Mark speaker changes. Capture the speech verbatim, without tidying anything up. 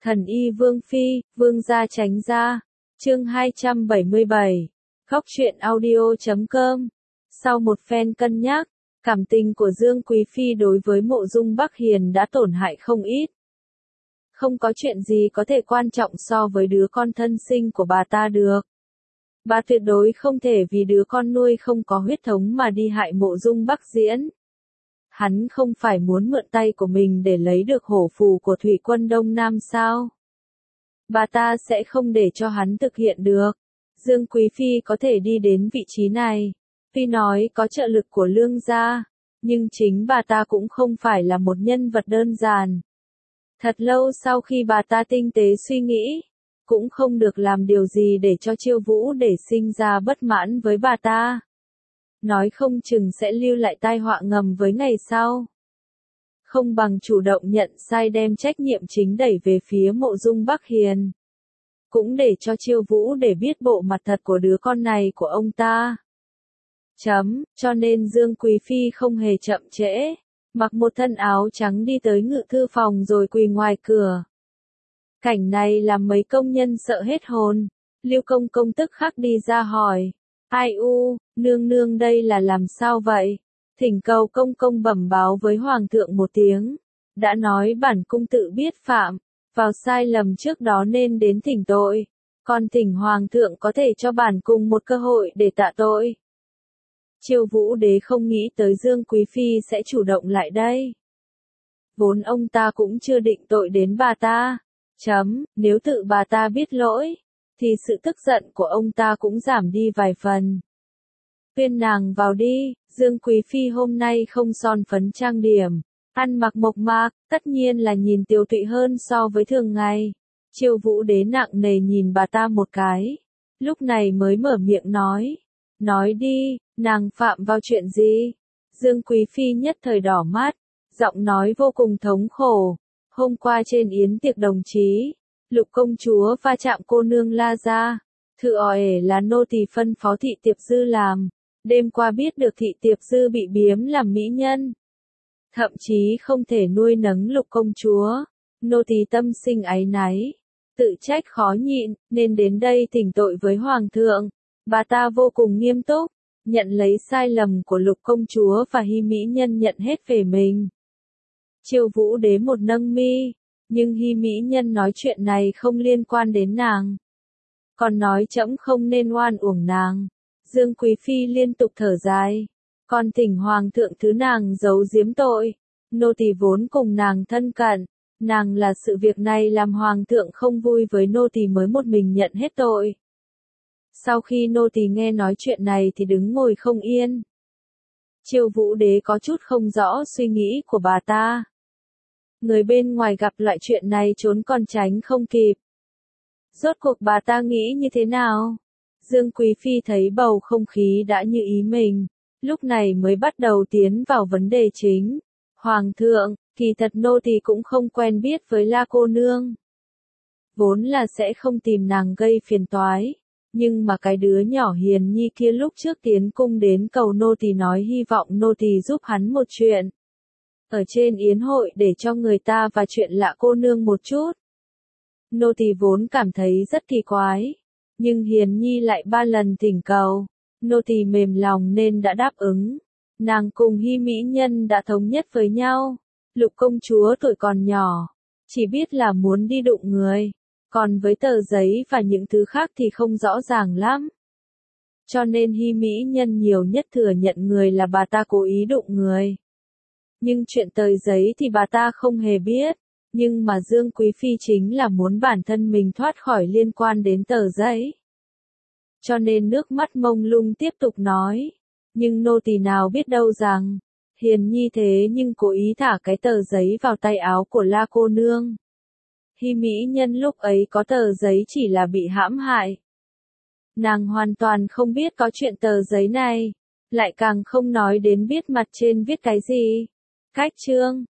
Speaker 1: Thần y Vương Phi, Vương gia tránh ra. Chương hai trăm bảy mươi bảy. Góc truyện audio chấm com. Sau một phen cân nhắc, cảm tình của Dương Quý Phi đối với Mộ Dung Bắc Hiền đã tổn hại không ít. Không có chuyện gì có thể quan trọng so với đứa con thân sinh của bà ta được. Bà tuyệt đối không thể vì đứa con nuôi không có huyết thống mà đi hại Mộ Dung Bắc Diễn. Hắn không phải muốn mượn tay của mình để lấy được hổ phù của thủy quân Đông Nam sao? Bà ta sẽ không để cho hắn thực hiện được. Dương Quý Phi có thể đi đến vị trí này, tuy nói có trợ lực của Lương gia, nhưng chính bà ta cũng không phải là một nhân vật đơn giản. Thật lâu sau khi bà ta tinh tế suy nghĩ, cũng không được làm điều gì để cho Chiêu Vũ để sinh ra bất mãn với bà ta. Nói không chừng sẽ lưu lại tai họa ngầm với ngày sau. Không bằng chủ động nhận sai đem trách nhiệm chính đẩy về phía Mộ Dung Bắc Hiền. Cũng để cho Chiêu Vũ để biết bộ mặt thật của đứa con này của ông ta. Chấm, cho nên Dương Quý Phi không hề chậm trễ, mặc một thân áo trắng đi tới ngự thư phòng rồi quỳ ngoài cửa. Cảnh này làm mấy công nhân sợ hết hồn, Lưu Công Công tức khắc đi ra hỏi. Ai u, nương nương đây là làm sao vậy? Thỉnh cầu công công bẩm báo với hoàng thượng một tiếng. Đã nói bản cung tự biết phạm, vào sai lầm trước đó nên đến thỉnh tội. Còn thỉnh hoàng thượng có thể cho bản cung một cơ hội để tạ tội. Chiêu Vũ đế không nghĩ tới Dương Quý Phi sẽ chủ động lại đây. Vốn ông ta cũng chưa định tội đến bà ta. Chấm, nếu tự bà ta biết lỗi, thì sự tức giận của ông ta cũng giảm đi vài phần. Khuyên nàng vào đi, Dương Quý Phi hôm nay không son phấn trang điểm, ăn mặc mộc mạc, tất nhiên là nhìn tiều tụy hơn so với thường ngày. Chiêu Vũ đế nặng nề nhìn bà ta một cái, lúc này mới mở miệng nói. Nói đi, nàng phạm vào chuyện gì? Dương Quý Phi nhất thời đỏ mắt, giọng nói vô cùng thống khổ. Hôm qua trên yến tiệc đồng chí, Lục công chúa va chạm cô nương La Gia. Thự ỏi là nô tỳ phân phó Thị Tiệp Dư làm. Đêm qua biết được Thị Tiệp Dư bị biếm làm mỹ nhân. Thậm chí không thể nuôi nấng Lục công chúa. Nô tỳ tâm sinh áy náy. Tự trách khó nhịn, nên đến đây thỉnh tội với Hoàng thượng. Bà ta vô cùng nghiêm túc, nhận lấy sai lầm của Lục công chúa và Hy mỹ nhân nhận hết về mình. Chiêu Vũ đế một nâng mi. Nhưng Hy mỹ nhân nói chuyện này không liên quan đến nàng. Còn nói trẫm không nên oan uổng nàng. Dương Quý Phi liên tục thở dài. Còn thỉnh hoàng thượng thứ nàng giấu giếm tội. Nô tỳ vốn cùng nàng thân cận. Nàng là sự việc này làm hoàng thượng không vui với nô tỳ mới một mình nhận hết tội. Sau khi nô tỳ nghe nói chuyện này thì đứng ngồi không yên. Chiêu Vũ đế có chút không rõ suy nghĩ của bà ta. Người bên ngoài gặp loại chuyện này trốn còn tránh không kịp. Rốt cuộc bà ta nghĩ như thế nào? Dương Quý Phi thấy bầu không khí đã như ý mình, lúc này mới bắt đầu tiến vào vấn đề chính. Hoàng thượng, kỳ thật nô tỳ cũng không quen biết với La cô nương. Vốn là sẽ không tìm nàng gây phiền toái, nhưng mà cái đứa nhỏ Hiền Nhi kia lúc trước tiến cung đến cầu nô tỳ nói hy vọng nô tỳ giúp hắn một chuyện. Ở trên yến hội để cho người ta và chuyện lạ cô nương một chút. Nô tỳ vốn cảm thấy rất kỳ quái, nhưng Hiền Nhi lại ba lần thỉnh cầu, nô tỳ mềm lòng nên đã đáp ứng. Nàng cùng Hy mỹ nhân đã thống nhất với nhau. Lục công chúa tuổi còn nhỏ, chỉ biết là muốn đi đụng người, còn với tờ giấy và những thứ khác thì không rõ ràng lắm. Cho nên Hy mỹ nhân nhiều nhất thừa nhận người là bà ta cố ý đụng người. Nhưng chuyện tờ giấy thì bà ta không hề biết, nhưng mà Dương Quý Phi chính là muốn bản thân mình thoát khỏi liên quan đến tờ giấy. Cho nên nước mắt mông lung tiếp tục nói, nhưng nô tỳ nào biết đâu rằng, Hiền Nhi thế nhưng cố ý thả cái tờ giấy vào tay áo của La cô nương. Hy mỹ nhân lúc ấy có tờ giấy chỉ là bị hãm hại. Nàng hoàn toàn không biết có chuyện tờ giấy này, lại càng không nói đến biết mặt trên viết cái gì. Cách chương,